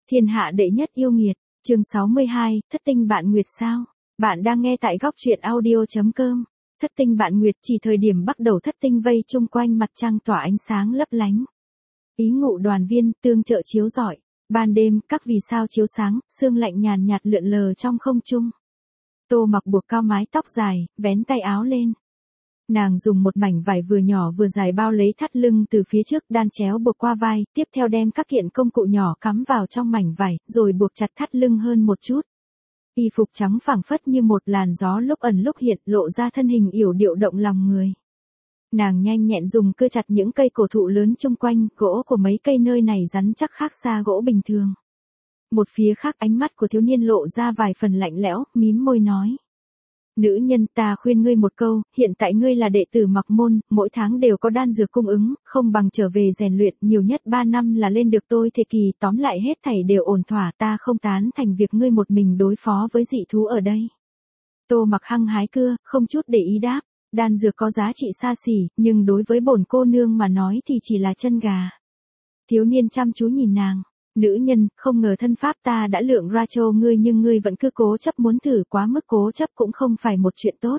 Thiên hạ đệ nhất yêu nghiệt, chương 62, thất tinh bạn nguyệt sao? Bạn đang nghe tại góc truyện audio.com. Thất tinh bạn nguyệt chỉ thời điểm bắt đầu thất tinh vây chung quanh mặt trăng tỏa ánh sáng lấp lánh. Ý ngụ đoàn viên, tương trợ chiếu rọi. Ban đêm, các vì sao chiếu sáng, sương lạnh nhàn nhạt lượn lờ trong không trung. Tô Mặc buộc cao mái tóc dài, vén tay áo lên. Nàng dùng một mảnh vải vừa nhỏ vừa dài bao lấy thắt lưng từ phía trước đan chéo buộc qua vai, tiếp theo đem các kiện công cụ nhỏ cắm vào trong mảnh vải, rồi buộc chặt thắt lưng hơn một chút. Y phục trắng phảng phất như một làn gió lúc ẩn lúc hiện, lộ ra thân hình yểu điệu động lòng người. Nàng nhanh nhẹn dùng cưa chặt những cây cổ thụ lớn chung quanh, gỗ của mấy cây nơi này rắn chắc khác xa gỗ bình thường. Một phía khác ánh mắt của thiếu niên lộ ra vài phần lạnh lẽo, mím môi nói. Nữ nhân, ta khuyên ngươi một câu, hiện tại ngươi là đệ tử Mặc môn, mỗi tháng đều có đan dược cung ứng, không bằng trở về rèn luyện, nhiều nhất 3 năm là lên được tôi thể kỳ, tóm lại hết thảy đều ổn thỏa, ta không tán thành việc ngươi một mình đối phó với dị thú ở đây. Tô Mặc hăng hái cưa, không chút để ý đáp, đan dược có giá trị xa xỉ, nhưng đối với bổn cô nương mà nói thì chỉ là chân gà. Thiếu niên chăm chú nhìn nàng. Nữ nhân, không ngờ thân pháp ta đã lượng ra cho ngươi nhưng ngươi vẫn cứ cố chấp muốn thử, quá mức cố chấp cũng không phải một chuyện tốt.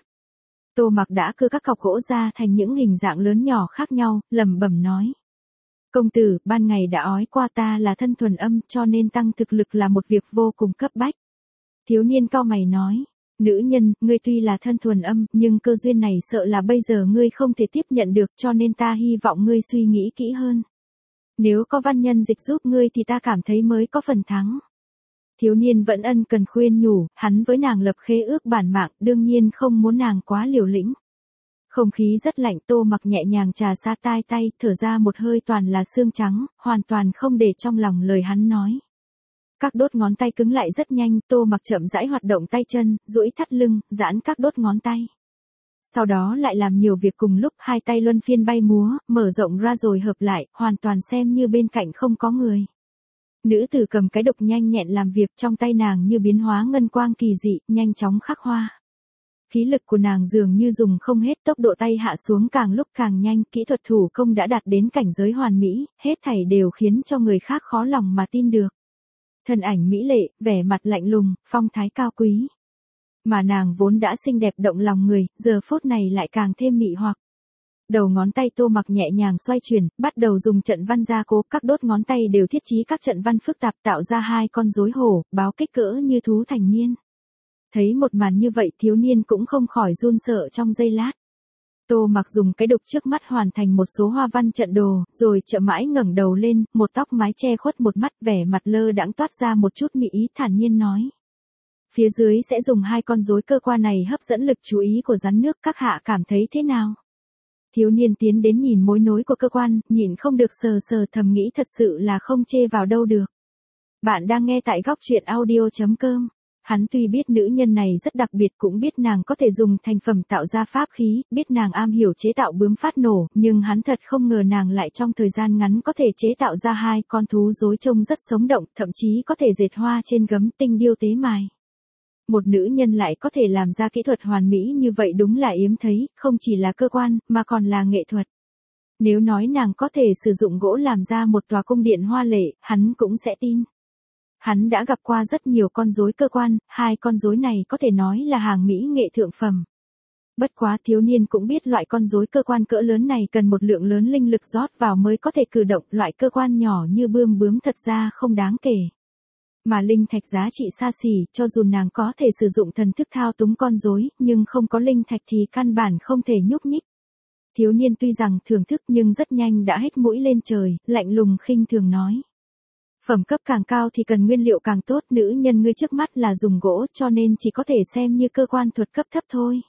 Tô Mặc đã cưa các cọc gỗ ra thành những hình dạng lớn nhỏ khác nhau, lẩm bẩm nói. Công tử, ban ngày đã ói qua ta là thân thuần âm cho nên tăng thực lực là một việc vô cùng cấp bách. Thiếu niên cau mày nói. Nữ nhân, ngươi tuy là thân thuần âm, nhưng cơ duyên này sợ là bây giờ ngươi không thể tiếp nhận được cho nên ta hy vọng ngươi suy nghĩ kỹ hơn. Nếu có văn nhân dịch giúp ngươi thì ta cảm thấy mới có phần thắng. Thiếu niên vẫn ân cần khuyên nhủ, hắn với nàng lập khế ước bản mạng, đương nhiên không muốn nàng quá liều lĩnh. Không khí rất lạnh, Tô Mặc nhẹ nhàng trà sát tai tay, thở ra một hơi toàn là xương trắng, hoàn toàn không để trong lòng lời hắn nói. Các đốt ngón tay cứng lại rất nhanh, Tô Mặc chậm rãi hoạt động tay chân, duỗi thắt lưng, giãn các đốt ngón tay. Sau đó lại làm nhiều việc cùng lúc, hai tay luân phiên bay múa, mở rộng ra rồi hợp lại, hoàn toàn xem như bên cạnh không có người. Nữ tử cầm cái đục nhanh nhẹn làm việc, trong tay nàng như biến hóa ngân quang kỳ dị, nhanh chóng khắc hoa. Khí lực của nàng dường như dùng không hết, tốc độ tay hạ xuống càng lúc càng nhanh, kỹ thuật thủ công đã đạt đến cảnh giới hoàn mỹ, hết thảy đều khiến cho người khác khó lòng mà tin được. Thân ảnh mỹ lệ, vẻ mặt lạnh lùng, phong thái cao quý. Mà nàng vốn đã xinh đẹp động lòng người, giờ phút này lại càng thêm mị hoặc. Đầu ngón tay Tô Mặc nhẹ nhàng xoay chuyển, bắt đầu dùng trận văn gia cố, các đốt ngón tay đều thiết trí các trận văn phức tạp tạo ra hai con rối hổ, báo kích cỡ như thú thành niên. Thấy một màn như vậy thiếu niên cũng không khỏi run sợ trong giây lát. Tô Mặc dùng cái đục trước mắt hoàn thành một số hoa văn trận đồ, rồi chậm mãi ngẩng đầu lên, một tóc mái che khuất một mắt, vẻ mặt lơ đãng toát ra một chút mị ý, thản nhiên nói. Phía dưới sẽ dùng hai con rối cơ quan này hấp dẫn lực chú ý của rắn nước, các hạ cảm thấy thế nào? Thiếu niên tiến đến nhìn mối nối của cơ quan, nhịn không được sờ sờ thầm nghĩ thật sự là không chê vào đâu được. Bạn đang nghe tại góc truyện audio.com. Hắn tuy biết nữ nhân này rất đặc biệt, cũng biết nàng có thể dùng thành phẩm tạo ra pháp khí, biết nàng am hiểu chế tạo bướm phát nổ, nhưng hắn thật không ngờ nàng lại trong thời gian ngắn có thể chế tạo ra hai con thú rối trông rất sống động, thậm chí có thể dệt hoa trên gấm, tinh điêu tế mài. Một nữ nhân lại có thể làm ra kỹ thuật hoàn mỹ như vậy đúng là hiếm thấy, không chỉ là cơ quan, mà còn là nghệ thuật. Nếu nói nàng có thể sử dụng gỗ làm ra một tòa cung điện hoa lệ, hắn cũng sẽ tin. Hắn đã gặp qua rất nhiều con rối cơ quan, hai con rối này có thể nói là hàng mỹ nghệ thượng phẩm. Bất quá thiếu niên cũng biết loại con rối cơ quan cỡ lớn này cần một lượng lớn linh lực rót vào mới có thể cử động, loại cơ quan nhỏ như bướm thật ra không đáng kể. Mà linh thạch giá trị xa xỉ, cho dù nàng có thể sử dụng thần thức thao túng con rối, nhưng không có linh thạch thì căn bản không thể nhúc nhích. Thiếu niên tuy rằng thưởng thức nhưng rất nhanh đã hết mũi lên trời, lạnh lùng khinh thường nói. Phẩm cấp càng cao thì cần nguyên liệu càng tốt, nữ nhân ngươi trước mắt là dùng gỗ cho nên chỉ có thể xem như cơ quan thuật cấp thấp thôi.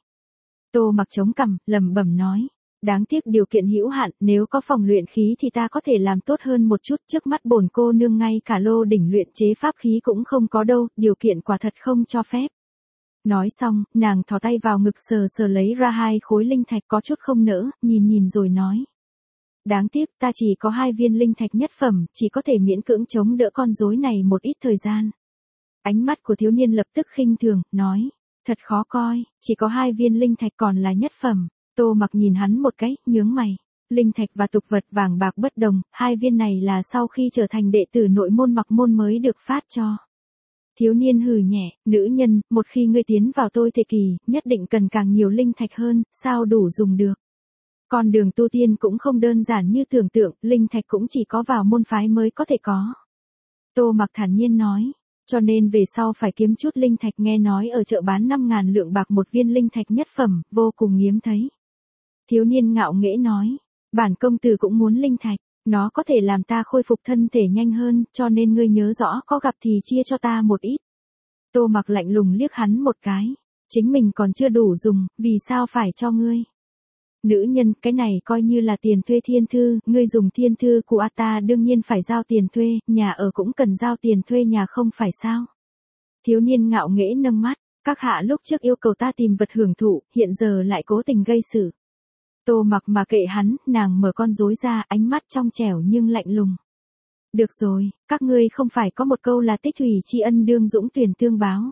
Tô Mặc chống cằm, lẩm bẩm nói. Đáng tiếc điều kiện hữu hạn, nếu có phòng luyện khí thì ta có thể làm tốt hơn một chút, trước mắt bổn cô nương ngay cả lô đỉnh luyện chế pháp khí cũng không có đâu, điều kiện quả thật không cho phép. Nói xong, nàng thò tay vào ngực sờ sờ lấy ra hai khối linh thạch có chút không nỡ, nhìn rồi nói. Đáng tiếc ta chỉ có 2 viên linh thạch nhất phẩm, chỉ có thể miễn cưỡng chống đỡ con rối này một ít thời gian. Ánh mắt của thiếu niên lập tức khinh thường, nói. Thật khó coi, chỉ có 2 viên linh thạch còn là nhất phẩm. Tô Mặc nhìn hắn một cái, nhướng mày. Linh thạch và tục vật vàng bạc bất đồng, hai viên này là sau khi trở thành đệ tử nội môn mặc môn mới được phát cho. Thiếu niên hừ nhẹ, nữ nhân, một khi ngươi tiến vào tôi thể kỳ, nhất định cần càng nhiều linh thạch hơn, sao đủ dùng được. Con đường tu tiên cũng không đơn giản như tưởng tượng, linh thạch cũng chỉ có vào môn phái mới có thể có. Tô Mặc thản nhiên nói, cho nên về sau phải kiếm chút linh thạch, nghe nói ở chợ bán 5.000 lượng bạc một viên linh thạch nhất phẩm, vô cùng hiếm thấy. Thiếu niên ngạo nghễ nói, bản công tử cũng muốn linh thạch, nó có thể làm ta khôi phục thân thể nhanh hơn, cho nên ngươi nhớ rõ có gặp thì chia cho ta một ít. Tô Mặc lạnh lùng liếc hắn một cái, chính mình còn chưa đủ dùng, vì sao phải cho ngươi? Nữ nhân, cái này coi như là tiền thuê thiên thư, ngươi dùng thiên thư của ta đương nhiên phải giao tiền thuê, nhà ở cũng cần giao tiền thuê nhà không phải sao? Thiếu niên ngạo nghễ nâng mắt, các hạ lúc trước yêu cầu ta tìm vật hưởng thụ, hiện giờ lại cố tình gây sự. Tô Mặc mà kệ hắn, nàng mở con rối ra, ánh mắt trong trẻo nhưng lạnh lùng. Được rồi, các ngươi không phải có một câu là tích thủy tri ân đương dũng tuyển tương báo.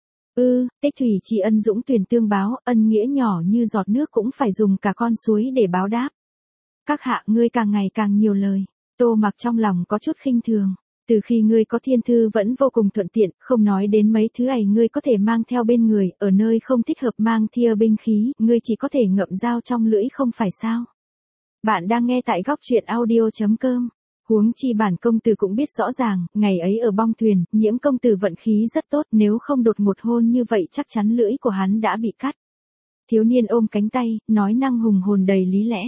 Tích thủy tri ân dũng tuyển tương báo, ân nghĩa nhỏ như giọt nước cũng phải dùng cả con suối để báo đáp. Các hạ ngươi càng ngày càng nhiều lời. Tô Mặc trong lòng có chút khinh thường. Từ khi ngươi có thiên thư vẫn vô cùng thuận tiện, không nói đến mấy thứ ấy ngươi có thể mang theo bên người, ở nơi không thích hợp mang thia binh khí, ngươi chỉ có thể ngậm dao trong lưỡi không phải sao. Bạn đang nghe tại góc truyện audio.com. Huống chi bản công tử cũng biết rõ ràng, ngày ấy ở bong thuyền, Nhiễm công tử vận khí rất tốt, nếu không đột ngột hôn như vậy chắc chắn lưỡi của hắn đã bị cắt. Thiếu niên ôm cánh tay, nói năng hùng hồn đầy lý lẽ.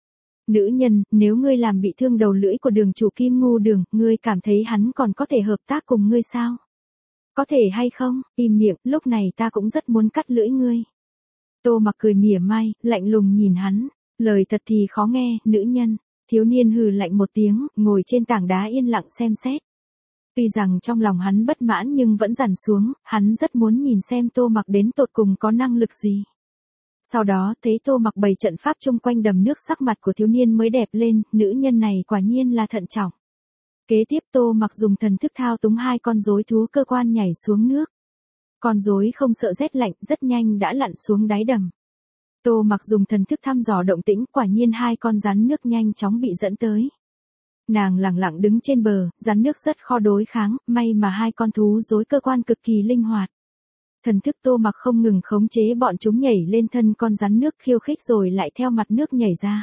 Nữ nhân, nếu ngươi làm bị thương đầu lưỡi của đường chủ Kim Ngu Đường, ngươi cảm thấy hắn còn có thể hợp tác cùng ngươi sao? Có thể hay không? Im miệng, lúc này ta cũng rất muốn cắt lưỡi ngươi. Tô Mặc cười mỉa mai, lạnh lùng nhìn hắn, lời thật thì khó nghe, nữ nhân. Thiếu niên hừ lạnh một tiếng, ngồi trên tảng đá yên lặng xem xét. Tuy rằng trong lòng hắn bất mãn nhưng vẫn dằn xuống, hắn rất muốn nhìn xem Tô Mặc đến tột cùng có năng lực gì. Sau đó thấy Tô Mặc bày trận pháp chung quanh đầm nước, sắc mặt của thiếu niên mới đẹp lên, nữ nhân này quả nhiên là thận trọng. Kế tiếp Tô Mặc dùng thần thức thao túng hai con rối thú cơ quan nhảy xuống nước. Con rối không sợ rét lạnh, rất nhanh đã lặn xuống đáy đầm. Tô Mặc dùng thần thức thăm dò động tĩnh, quả nhiên hai con rắn nước nhanh chóng bị dẫn tới. Nàng lẳng lặng đứng trên bờ, rắn nước rất khó đối kháng, may mà hai con thú rối cơ quan cực kỳ linh hoạt. Thần thức Tô Mặc không ngừng khống chế bọn chúng nhảy lên thân con rắn nước khiêu khích rồi lại theo mặt nước nhảy ra.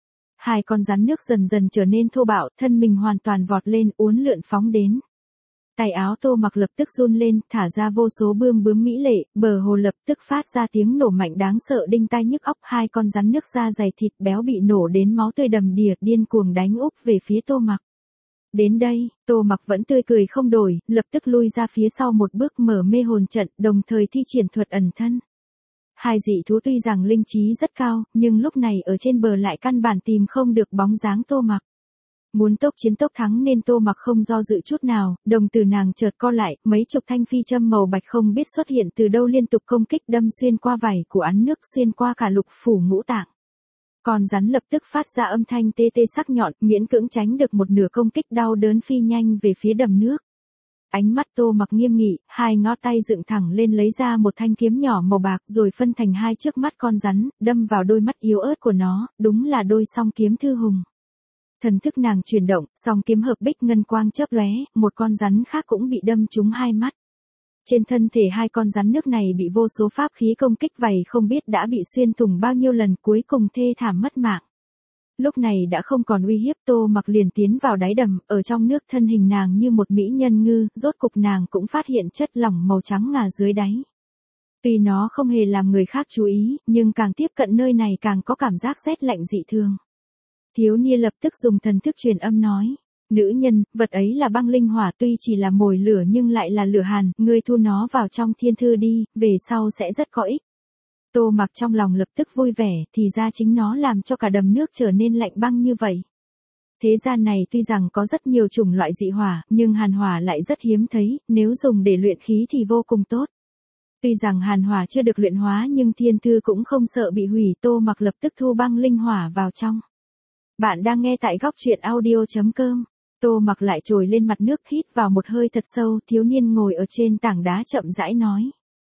Hai con rắn nước dần dần trở nên thô bạo, thân mình hoàn toàn vọt lên, uốn lượn phóng đến. Tay áo Tô Mặc lập tức run lên, thả ra vô số bươm bướm mỹ lệ, bờ hồ lập tức phát ra tiếng nổ mạnh đáng sợ đinh tai nhức óc, hai con rắn nước da dày thịt béo bị nổ đến máu tươi đầm đìa, điên cuồng đánh úp về phía Tô Mặc. Đến đây, Tô Mặc vẫn tươi cười không đổi, lập tức lui ra phía sau một bước, mở mê hồn trận, đồng thời thi triển thuật ẩn thân. Hai dị thú tuy rằng linh trí rất cao, nhưng lúc này ở trên bờ lại căn bản tìm không được bóng dáng Tô Mặc. Muốn tốc chiến tốc thắng nên Tô Mặc không do dự chút nào, đồng tử nàng chợt co lại, mấy chục thanh phi châm màu bạch không biết xuất hiện từ đâu liên tục công kích, đâm xuyên qua vảy của án nước, xuyên qua cả lục phủ ngũ tạng. Con rắn lập tức phát ra âm thanh tê tê sắc nhọn, miễn cưỡng tránh được một nửa công kích, đau đớn phi nhanh về phía đầm nước. Ánh mắt Tô Mặc nghiêm nghị, hai ngón tay dựng thẳng lên lấy ra một thanh kiếm nhỏ màu bạc rồi phân thành hai trước mắt con rắn, đâm vào đôi mắt yếu ớt của nó, đúng là đôi song kiếm thư hùng. Thần thức nàng chuyển động, song kiếm hợp bích ngân quang chớp lóe, một con rắn khác cũng bị đâm trúng hai mắt. Trên thân thể hai con rắn nước này bị vô số pháp khí công kích, vảy không biết đã bị xuyên thủng bao nhiêu lần, cuối cùng thê thảm mất mạng. Lúc này đã không còn uy hiếp, Tô Mặc liền tiến vào đáy đầm, ở trong nước thân hình nàng như một mỹ nhân ngư, rốt cục nàng cũng phát hiện chất lỏng màu trắng ngà dưới đáy. Tuy nó không hề làm người khác chú ý, nhưng càng tiếp cận nơi này càng có cảm giác rét lạnh dị thường. Thiếu niên lập tức dùng thần thức truyền âm nói. Nữ nhân, vật ấy là băng linh hỏa, tuy chỉ là mồi lửa nhưng lại là lửa hàn, ngươi thu nó vào trong thiên thư đi, về sau sẽ rất có ích. Tô Mặc trong lòng lập tức vui vẻ, thì ra chính nó làm cho cả đầm nước trở nên lạnh băng như vậy. Thế gian này tuy rằng có rất nhiều chủng loại dị hỏa, nhưng hàn hỏa lại rất hiếm thấy, nếu dùng để luyện khí thì vô cùng tốt. Tuy rằng hàn hỏa chưa được luyện hóa nhưng thiên thư cũng không sợ bị hủy, Tô Mặc lập tức thu băng linh hỏa vào trong. Bạn đang nghe tại góc truyện audio.com. Tô Mặc lại trồi lên mặt nước, hít vào một hơi thật sâu, thiếu niên ngồi ở trên tảng đá chậm rãi nói.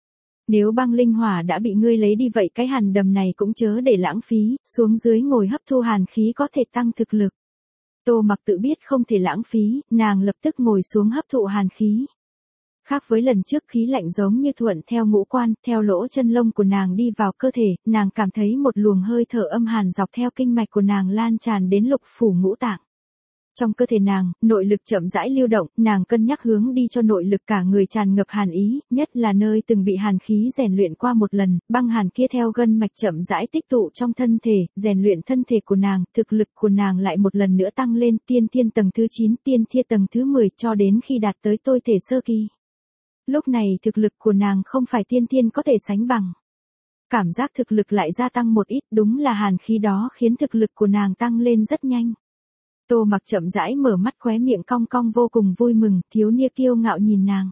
Nếu băng linh hỏa đã bị ngươi lấy đi vậy cái hàn đầm này cũng chớ để lãng phí, xuống dưới ngồi hấp thu hàn khí có thể tăng thực lực. Tô Mặc tự biết không thể lãng phí, nàng lập tức ngồi xuống hấp thụ hàn khí. Khác với lần trước khí lạnh giống như thuận theo ngũ quan, theo lỗ chân lông của nàng đi vào cơ thể, nàng cảm thấy một luồng hơi thở âm hàn dọc theo kinh mạch của nàng lan tràn đến lục phủ ngũ tạng. Trong cơ thể nàng, nội lực chậm rãi lưu động, nàng cân nhắc hướng đi cho nội lực cả người tràn ngập hàn ý, nhất là nơi từng bị hàn khí rèn luyện qua một lần, băng hàn kia theo gân mạch chậm rãi tích tụ trong thân thể, rèn luyện thân thể của nàng, thực lực của nàng lại một lần nữa tăng lên tiên thiên tầng thứ 9, tiên thiên tầng thứ 10 cho đến khi đạt tới tôi thể sơ kỳ. Lúc này thực lực của nàng không phải tiên thiên có thể sánh bằng. Cảm giác thực lực lại gia tăng một ít, đúng là hàn khí đó khiến thực lực của nàng tăng lên rất nhanh. Tô Mặc chậm rãi mở mắt, khóe miệng cong cong vô cùng vui mừng, thiếu niên kiêu ngạo nhìn nàng.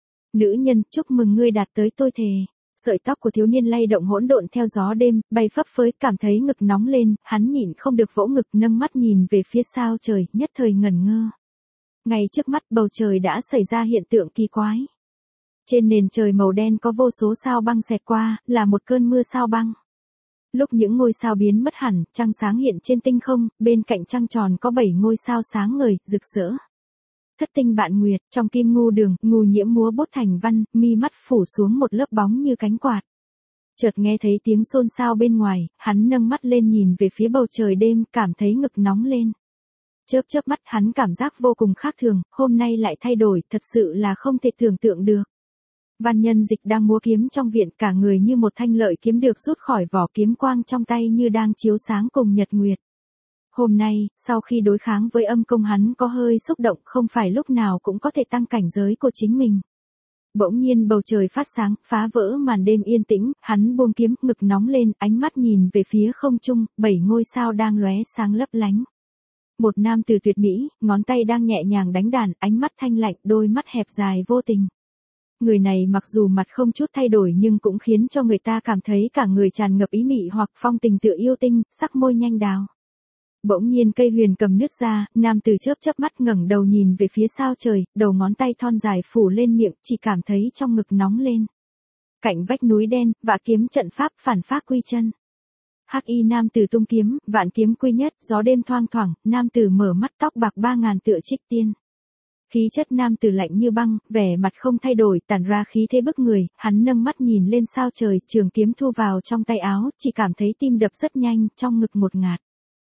Nữ nhân, chúc mừng ngươi đạt tới tôi thể. Sợi tóc của thiếu niên lay động hỗn độn theo gió đêm, bay phấp phới, cảm thấy ngực nóng lên, hắn nhịn không được vỗ ngực, nâng mắt nhìn về phía sao trời, nhất thời ngẩn ngơ. Ngay trước mắt bầu trời đã xảy ra hiện tượng kỳ quái. Trên nền trời màu đen có vô số sao băng xẹt qua, là một cơn mưa sao băng. Lúc những ngôi sao biến mất hẳn, trăng sáng hiện trên tinh không, bên cạnh trăng tròn có 7 ngôi sao sáng ngời, rực rỡ. Thất tinh bạn nguyệt, trong kim ngu đường, ngu nhiễm múa bút thành văn, mi mắt phủ xuống một lớp bóng như cánh quạt. Chợt nghe thấy tiếng xôn xao bên ngoài, hắn nâng mắt lên nhìn về phía bầu trời đêm, cảm thấy ngực nóng lên. Chớp chớp mắt, hắn cảm giác vô cùng khác thường, hôm nay lại thay đổi, thật sự là không thể tưởng tượng được. Văn Nhân Dịch đang múa kiếm trong viện, cả người như một thanh lợi kiếm được rút khỏi vỏ, kiếm quang trong tay như đang chiếu sáng cùng nhật nguyệt. Hôm nay, sau khi đối kháng với âm công, hắn có hơi xúc động, không phải lúc nào cũng có thể tăng cảnh giới của chính mình. Bỗng nhiên bầu trời phát sáng, phá vỡ màn đêm yên tĩnh, hắn buông kiếm, ngực nóng lên, ánh mắt nhìn về phía không trung, 7 ngôi sao đang lóe sáng lấp lánh. Một nam tử tuyệt mỹ, ngón tay đang nhẹ nhàng đánh đàn, ánh mắt thanh lạnh, đôi mắt hẹp dài vô tình. Người này mặc dù mặt không chút thay đổi nhưng cũng khiến cho người ta cảm thấy cả người tràn ngập ý mị hoặc phong tình tựa yêu tinh, sắc môi nhanh đào. Bỗng nhiên cây huyền cầm nứt ra, nam tử chớp chớp mắt ngẩng đầu nhìn về phía sao trời, đầu ngón tay thon dài phủ lên miệng, chỉ cảm thấy trong ngực nóng lên. Cạnh vách núi đen, vạn kiếm trận pháp, phản phác quy chân. Hắc y nam tử tung kiếm, vạn kiếm quy nhất, gió đêm thoang thoảng, nam tử mở mắt, tóc bạc 3000 tựa trích tiên. Khí chất nam tử lạnh như băng, vẻ mặt không thay đổi, tản ra khí thế bức người, hắn nâng mắt nhìn lên sao trời, trường kiếm thu vào trong tay áo, chỉ cảm thấy tim đập rất nhanh, trong ngực một ngạt.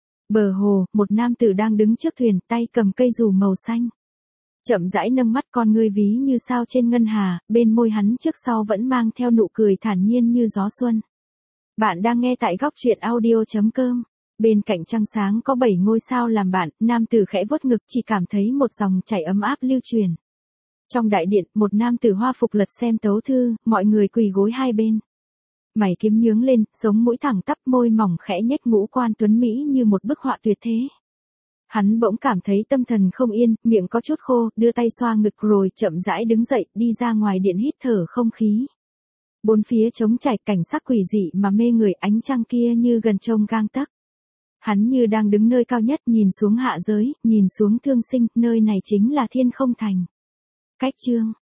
Bờ hồ, một nam tử đang đứng trước thuyền, tay cầm cây dù màu xanh. Chậm rãi nâng mắt, con ngươi ví như sao trên ngân hà, bên môi hắn trước sau vẫn mang theo nụ cười thản nhiên như gió xuân. Bạn đang nghe tại góc truyện audio.com. Bên cạnh trăng sáng có 7 ngôi sao làm bạn, nam tử khẽ vuốt ngực, chỉ cảm thấy một dòng chảy ấm áp lưu truyền. Trong đại điện, một nam tử hoa phục lật xem tấu thư, mọi người quỳ gối hai bên. Mày kiếm nhướng lên, sống mũi thẳng tắp, môi mỏng khẽ nhếch, ngũ quan tuấn mỹ như một bức họa tuyệt thế. Hắn bỗng cảm thấy tâm thần không yên, miệng có chút khô, đưa tay xoa ngực rồi chậm rãi đứng dậy, đi ra ngoài điện hít thở không khí. Bốn phía trống trải, cảnh sắc quỷ dị mà mê người, ánh trăng kia như gần trông gang tấc. Hắn như đang đứng nơi cao nhất, nhìn xuống hạ giới, nhìn xuống thương sinh, nơi này chính là Thiên Không Thành. Cách chương